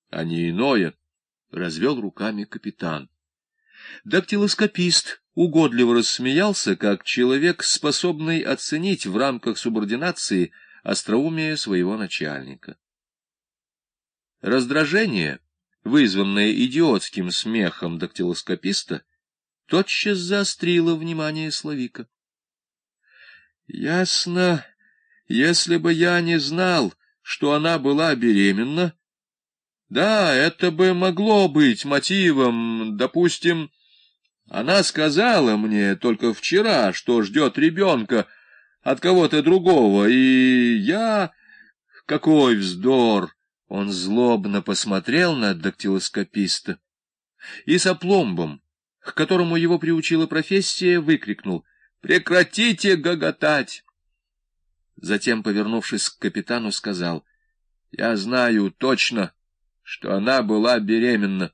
а не иное, — развел руками капитан. Дактилоскопист угодливо рассмеялся, как человек, способный оценить в рамках субординации остроумие своего начальника. Раздражение, вызванное идиотским смехом дактилоскописта, тотчас заострило внимание Славика. — Ясно, если бы я не знал, что она была беременна. Да, это бы могло быть мотивом, допустим. Она сказала мне только вчера, что ждет ребенка от кого-то другого, и я... Какой вздор! Он злобно посмотрел на дактилоскописта и с опломбом, к которому его приучила профессия, выкрикнул: «Прекратите гоготать!» Затем, повернувшись к капитану, сказал: «Я знаю точно, что она была беременна».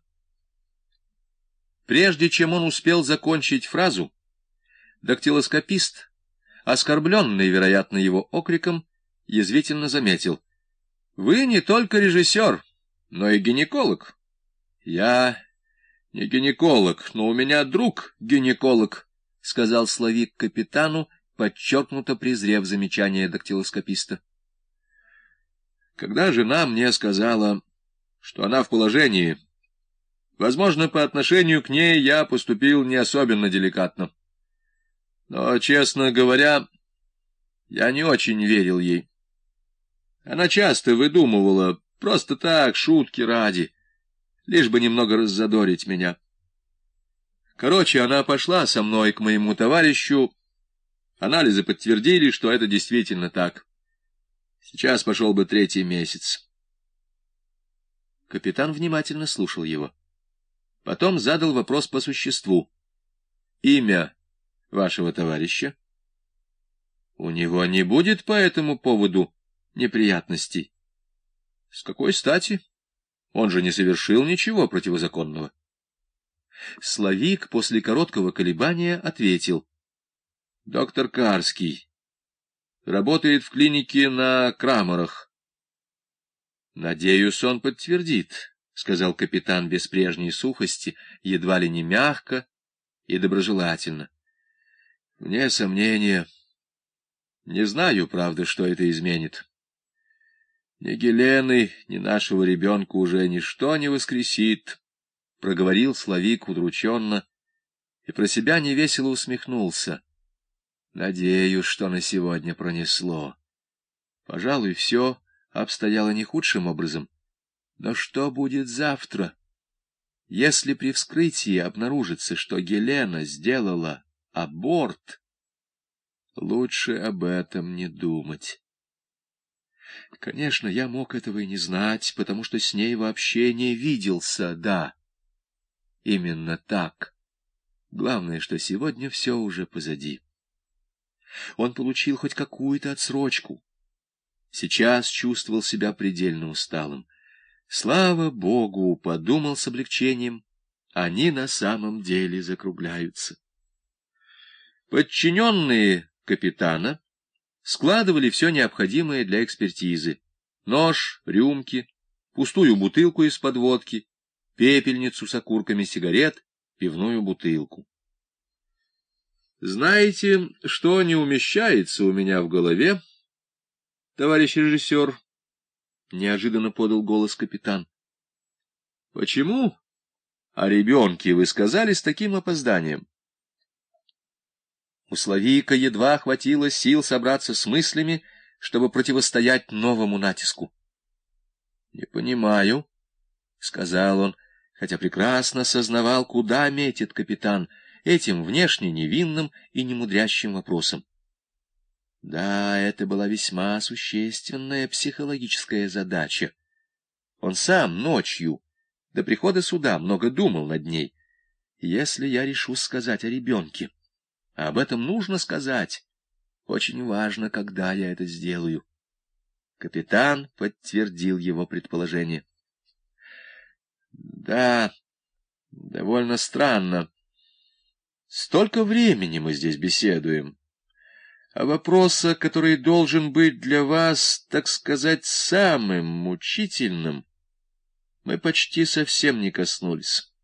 Прежде чем он успел закончить фразу, дактилоскопист, оскорбленный, вероятно, его окриком, язвительно заметил: «Вы не только режиссер, но и гинеколог». «Я не гинеколог, но у меня друг гинеколог», — сказал Славик капитану, подчеркнуто презрев замечание дактилоскописта. Когда жена мне сказала, что она в положении, возможно, по отношению к ней я поступил не особенно деликатно. Но, честно говоря, я не очень верил ей. Она часто выдумывала, просто так, шутки ради, лишь бы немного раззадорить меня. Короче, она пошла со мной к моему товарищу. Анализы подтвердили, что это действительно так. Сейчас пошел бы 3-й месяц. Капитан внимательно слушал его. Потом задал вопрос по существу. «Имя вашего товарища?» «У него не будет по этому поводу неприятностей». «С какой стати? Он же не совершил ничего противозаконного». Славик после короткого колебания ответил: «Доктор Карский. Работает в клинике на Крамарах». «Надеюсь, он подтвердит», — сказал капитан без прежней сухости, едва ли не мягко и доброжелательно. «Вне сомнения. Не знаю, правда, что это изменит. Ни Гелены, ни нашего ребенка уже ничто не воскресит», — проговорил Славик удрученно и про себя невесело усмехнулся. «Надеюсь, что на сегодня пронесло. Пожалуй, все обстояло не худшим образом. Но что будет завтра, если при вскрытии обнаружится, что Гелена сделала аборт? Лучше об этом не думать. Конечно, я мог этого и не знать, потому что с ней вообще не виделся, да. Именно так. Главное, что сегодня все уже позади. Он получил хоть какую-то отсрочку. Сейчас чувствовал себя предельно усталым. Слава Богу, подумал с облегчением, они на самом деле закругляются. Подчиненные капитана складывали все необходимое для экспертизы: нож, рюмки, пустую бутылку из-под водки, пепельницу с окурками сигарет, пивную бутылку. «Знаете, что не умещается у меня в голове, товарищ режиссер?» — неожиданно подал голос капитан. «Почему о ребенке вы сказали с таким опозданием?» У Славика едва хватило сил собраться с мыслями, чтобы противостоять новому натиску. «Не понимаю», — сказал он, хотя прекрасно сознавал, куда метит капитан этим внешне невинным и немудрящим вопросом. Да, это была весьма существенная психологическая задача. Он сам ночью, до прихода суда, много думал над ней. Если я решу сказать о ребенке, а об этом нужно сказать, очень важно, когда я это сделаю. Капитан подтвердил его предположение. Да, довольно странно. Столько времени мы здесь беседуем. А вопроса, который должен быть для вас, так сказать, самым мучительным, Мы почти совсем не коснулись.